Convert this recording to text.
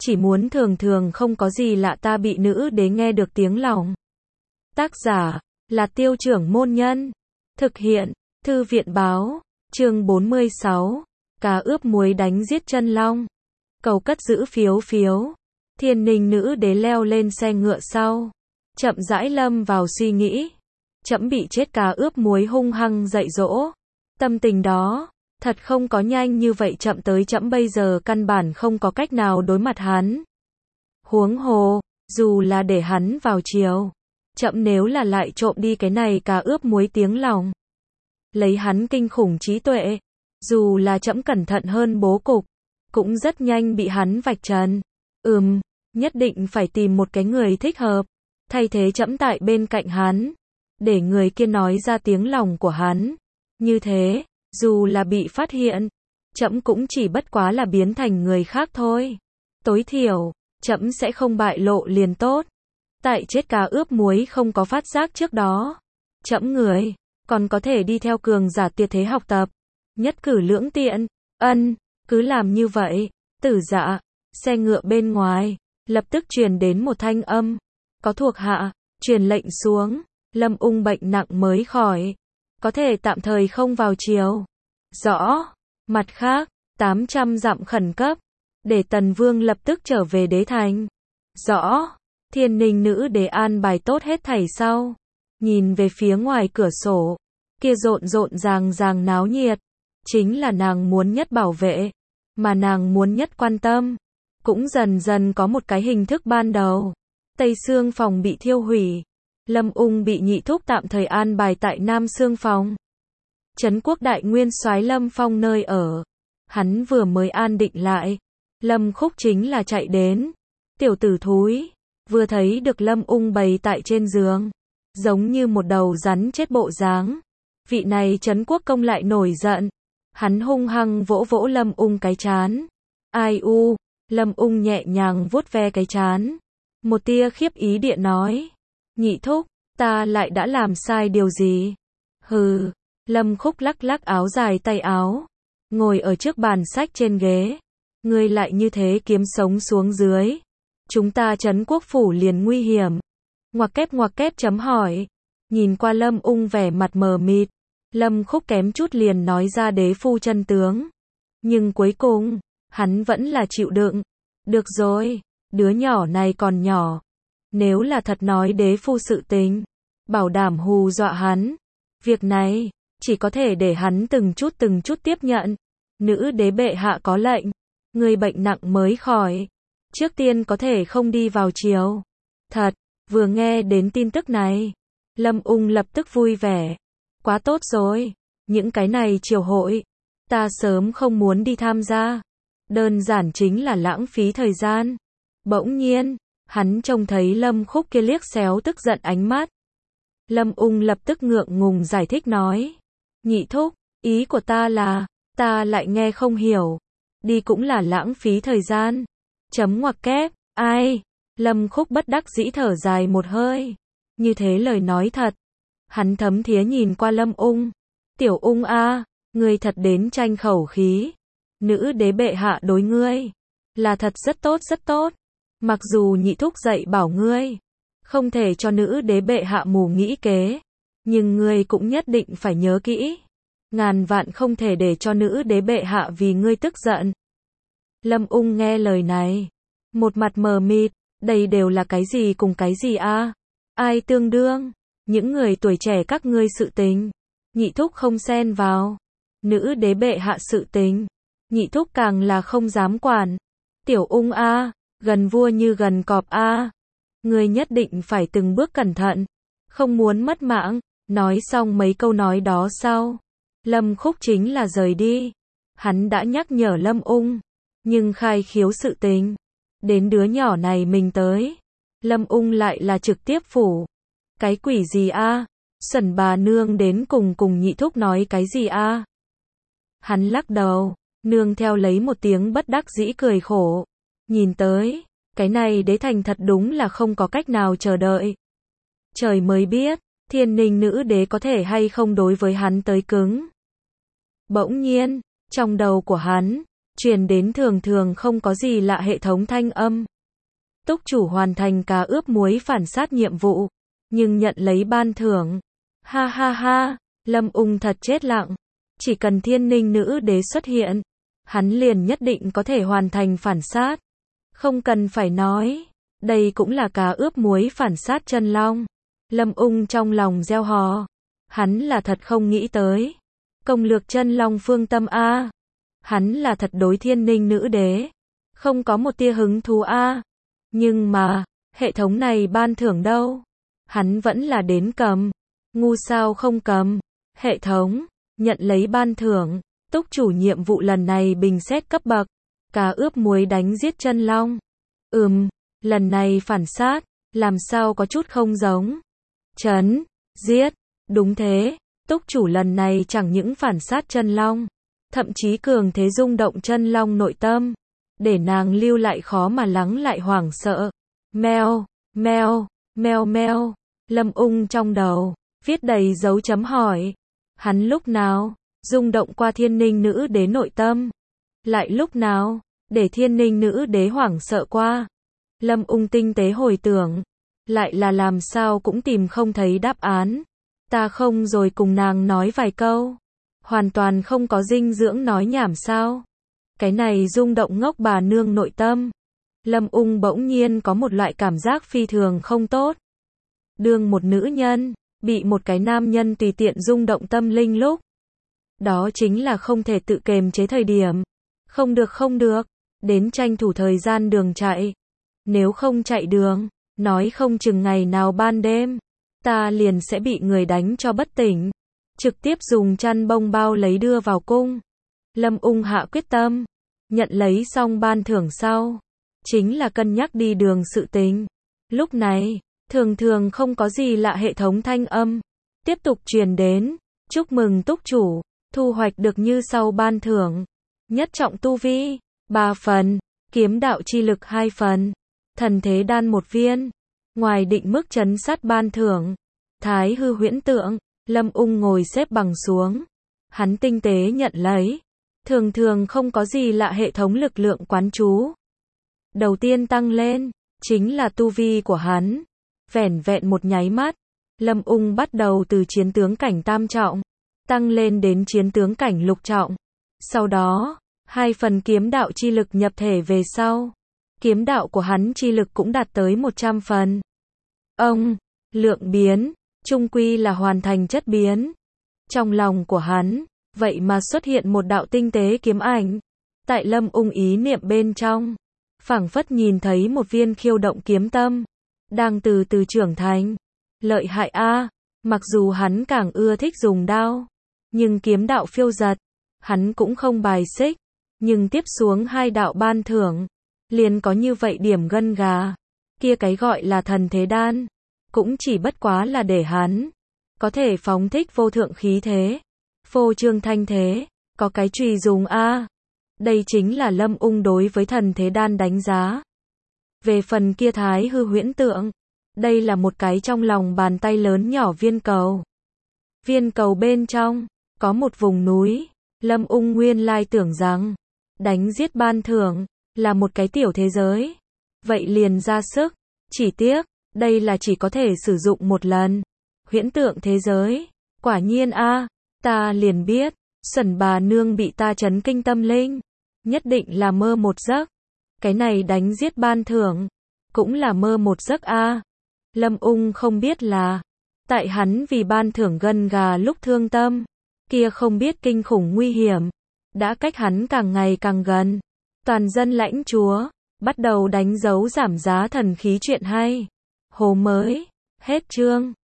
chỉ muốn thường thường không có gì lạ ta bị nữ đế nghe được tiếng lòng. Tác giả là Tiêu Trưởng Môn Nhân. Thực hiện Thư viện Báo. Chương 46. Cá ướp muối đánh giết chân long. Cầu cất giữ phiếu phiếu. Thiên Ninh nữ đế leo lên xe ngựa sau, chậm rãi lâm vào suy nghĩ. Trẫm bị chết cá ướp muối hung hăng dạy dỗ. Tâm tình đó thật không có nhanh như vậy, chậm tới trẫm bây giờ căn bản không có cách nào đối mặt hắn. Huống hồ, dù là để hắn vào chiều, trẫm nếu là lại trộm đi cái này cá ướp muối tiếng lòng, lấy hắn kinh khủng trí tuệ, dù là trẫm cẩn thận hơn bố cục, cũng rất nhanh bị hắn vạch trần. Nhất định phải tìm một cái người thích hợp, thay thế trẫm tại bên cạnh hắn, để người kia nói ra tiếng lòng của hắn. Như thế, dù là bị phát hiện, trẫm cũng chỉ bất quá là biến thành người khác thôi. Tối thiểu, trẫm sẽ không bại lộ liền tốt. Tại chết cá ướp muối không có phát giác trước đó, trẫm người còn có thể đi theo cường giả tuyệt thế học tập, nhất cử lưỡng tiện. Cứ làm như vậy. Tử dạ, xe ngựa bên ngoài lập tức truyền đến một thanh âm. Có thuộc hạ truyền lệnh xuống, Lâm Ung bệnh nặng mới khỏi, có thể tạm thời không vào triều. Rõ. Mặt khác, 800 dặm khẩn cấp, để Tần Vương lập tức trở về đế thành. Rõ. Thiên Ninh nữ đế an bài tốt hết thảy sau, nhìn về phía ngoài cửa sổ, kia rộn rộn ràng náo nhiệt, chính là nàng muốn nhất bảo vệ, mà nàng muốn nhất quan tâm, cũng dần dần có một cái hình thức ban đầu. Tây Sương phòng bị thiêu hủy, Lâm Ung bị nhị thúc tạm thời an bài tại Nam Sương phòng. Trấn quốc đại nguyên soái Lâm Phong nơi ở, hắn vừa mới an định lại, Lâm Khúc chính là chạy đến. Tiểu tử thúi, vừa thấy được Lâm Ung bày tại trên giường, giống như một đầu rắn chết bộ dáng. Vị này Trấn quốc công lại nổi giận, hắn hung hăng vỗ vỗ Lâm Ung cái trán. Ai u. Lâm Ung nhẹ nhàng vuốt ve cái trán, một tia khiếp ý điện nói: nhị thúc, ta lại đã làm sai điều gì? Hừ. Lâm Khúc lắc lắc áo dài tay áo, ngồi ở trước bàn sách trên ghế. Ngươi lại như thế kiếm sống xuống dưới, chúng ta Trấn quốc phủ liền nguy hiểm. Ngoặc kép chấm hỏi. Nhìn qua Lâm Ung vẻ mặt mờ mịt, Lâm Khúc kém chút liền nói ra đế phu chân tướng. Nhưng cuối cùng, hắn vẫn là chịu đựng. Được rồi, đứa nhỏ này còn nhỏ. Nếu là thật nói đế phu sự tình, bảo đảm hù dọa hắn. Việc này, chỉ có thể để hắn từng chút tiếp nhận. Nữ đế bệ hạ có lệnh, người bệnh nặng mới khỏi, trước tiên có thể không đi vào triều. Thật. Vừa nghe đến tin tức này, Lâm Ung lập tức vui vẻ. Quá tốt rồi, những cái này triều hội, ta sớm không muốn đi tham gia. Đơn giản chính là lãng phí thời gian. Bỗng nhiên, hắn trông thấy Lâm Khúc kia liếc xéo tức giận ánh mắt. Lâm Ung lập tức ngượng ngùng giải thích nói: nhị thúc, ý của ta là, ta lại nghe không hiểu. Đi cũng là lãng phí thời gian. Ngoặc kép. Ai? Lâm Khúc bất đắc dĩ thở dài một hơi. Như thế lời nói thật. Hắn thấm thía nhìn qua Lâm Ung. Tiểu Ung a, ngươi thật đến tranh khẩu khí. Nữ đế bệ hạ đối ngươi là thật rất tốt. Mặc dù nhị thúc dạy bảo ngươi không thể cho nữ đế bệ hạ mù nghĩ kế, nhưng ngươi cũng nhất định phải nhớ kỹ, ngàn vạn không thể để cho nữ đế bệ hạ vì ngươi tức giận. Lâm Ung nghe lời này, một mặt mờ mịt, đây đều là cái gì cùng cái gì a? Ai tương đương? Những người tuổi trẻ các ngươi sự tình, nhị thúc không xen vào. Nữ đế bệ hạ sự tình, nhị thúc càng là không dám quản. Tiểu Ung a, gần vua như gần cọp a. Ngươi nhất định phải từng bước cẩn thận, không muốn mất mạng. Nói xong mấy câu nói đó sau, Lâm Khúc chính là rời đi. Hắn đã nhắc nhở Lâm Ung, nhưng khai khiếu sự tình, đến đứa nhỏ này mình tới, Lâm Ung lại là trực tiếp phủ. Cái quỷ gì a? Sẩn bà nương đến cùng nhị thúc nói cái gì a? Hắn lắc đầu, nương theo lấy một tiếng bất đắc dĩ cười khổ. Nhìn tới, cái này đế thành thật đúng là không có cách nào chờ đợi. Trời mới biết, Thiên Ninh nữ đế có thể hay không đối với hắn tới cứng. Bỗng nhiên, trong đầu của hắn, truyền đến thường thường không có gì lạ hệ thống thanh âm. Túc chủ hoàn thành cá ướp muối phản sát nhiệm vụ, nhưng nhận lấy ban thưởng. Ha ha ha, Lâm Ung thật chết lặng. Chỉ cần Thiên Ninh nữ đế xuất hiện, hắn liền nhất định có thể hoàn thành phản sát. Không cần phải nói, đây cũng là cá ướp muối phản sát chân long. Lâm Ung trong lòng gieo hò. Hắn là thật không nghĩ tới. Công lược chân long phương tâm a. Hắn là thật đối Thiên Ninh nữ đế. Không có một tia hứng thú a. Nhưng mà, hệ thống này ban thưởng đâu? Hắn vẫn là đến cầm. Ngu sao không cầm. Hệ thống, nhận lấy ban thưởng. Túc chủ nhiệm vụ lần này bình xét cấp bậc. Cá ướp muối đánh giết chân long. Lần này phản sát, làm sao có chút không giống. Chấn, giết, đúng thế, túc chủ lần này chẳng những phản sát chân long, thậm chí cường thế rung động chân long nội tâm, để nàng lưu lại khó mà lắng lại hoảng sợ. Meo, meo, meo meo, Lâm Ung trong đầu, viết đầy dấu chấm hỏi. Hắn lúc nào, rung động qua Thiên Ninh nữ đế nội tâm, lại lúc nào, để Thiên Ninh nữ đế hoảng sợ qua. Lâm Ung tinh tế hồi tưởng, lại là làm sao cũng tìm không thấy đáp án. Ta không rồi cùng nàng nói vài câu, hoàn toàn không có dinh dưỡng nói nhảm sao. Cái này rung động ngốc bà nương nội tâm. Lâm Ung bỗng nhiên có một loại cảm giác phi thường không tốt. Đương một nữ nhân, bị một cái nam nhân tùy tiện rung động tâm linh lúc. Đó chính là không thể tự kềm chế thời điểm. Không được, đến tranh thủ thời gian đường chạy. Nếu không chạy đường, nói không chừng ngày nào ban đêm, ta liền sẽ bị người đánh cho bất tỉnh. Trực tiếp dùng chăn bông bao lấy đưa vào cung. Lâm Ung hạ quyết tâm, nhận lấy xong ban thưởng sau, chính là cân nhắc đi đường sự tình. Lúc này, thường thường không có gì lạ hệ thống thanh âm, tiếp tục truyền đến. Chúc mừng túc chủ, thu hoạch được như sau ban thưởng. Nhất trọng tu vi, 3 phần, kiếm đạo chi lực 2 phần, thần thế đan 1 viên. Ngoài định mức trấn sát ban thưởng, Thái hư huyễn tượng. Lâm Ung ngồi xếp bằng xuống. Hắn tinh tế nhận lấy. Thường thường không có gì lạ hệ thống lực lượng quán chú. Đầu tiên tăng lên, chính là tu vi của hắn. Vẻn vẹn một nháy mắt, Lâm Ung bắt đầu từ chiến tướng cảnh tam trọng, tăng lên đến chiến tướng cảnh lục trọng. Sau đó, 2 phần kiếm đạo chi lực nhập thể về sau. Kiếm đạo của hắn chi lực cũng đạt tới 100 phần. Lượng biến, chung quy là hoàn thành chất biến. Trong lòng của hắn, vậy mà xuất hiện một đạo tinh tế kiếm ảnh. Tại Lâm Ung ý niệm bên trong, phảng phất nhìn thấy một viên khiêu động kiếm tâm, đang từ từ trưởng thành. Lợi hại a, mặc dù hắn càng ưa thích dùng đao, nhưng kiếm đạo phiêu giật, hắn cũng không bài xích. Nhưng tiếp xuống 2 đạo ban thưởng, liền có như vậy điểm gân gà. Kia cái gọi là thần thế đan, cũng chỉ bất quá là để hắn có thể phóng thích vô thượng khí thế, phô trương thanh thế, có cái chùy dùng a. Đây chính là Lâm Ung đối với thần thế đan đánh giá. Về phần kia Thái hư huyễn tượng, đây là một cái trong lòng bàn tay lớn nhỏ viên cầu. Viên cầu bên trong có một vùng núi. Lâm Ung nguyên lai tưởng rằng đánh giết ban thưởng là một cái tiểu thế giới, vậy liền ra sức. Chỉ tiếc, đây là chỉ có thể sử dụng một lần. Huyễn tượng thế giới, quả nhiên a, ta liền biết, Sẩn bà nương bị ta chấn kinh tâm linh, nhất định là mơ một giấc. Cái này đánh giết ban thưởng, cũng là mơ một giấc a. Lâm Ung không biết là, tại hắn vì ban thưởng gân gà lúc thương tâm, kia không biết kinh khủng nguy hiểm, đã cách hắn càng ngày càng gần. Toàn dân lãnh chúa, bắt đầu đánh dấu giảm giá thần khí chuyện hay. Hồ mới, hết chương.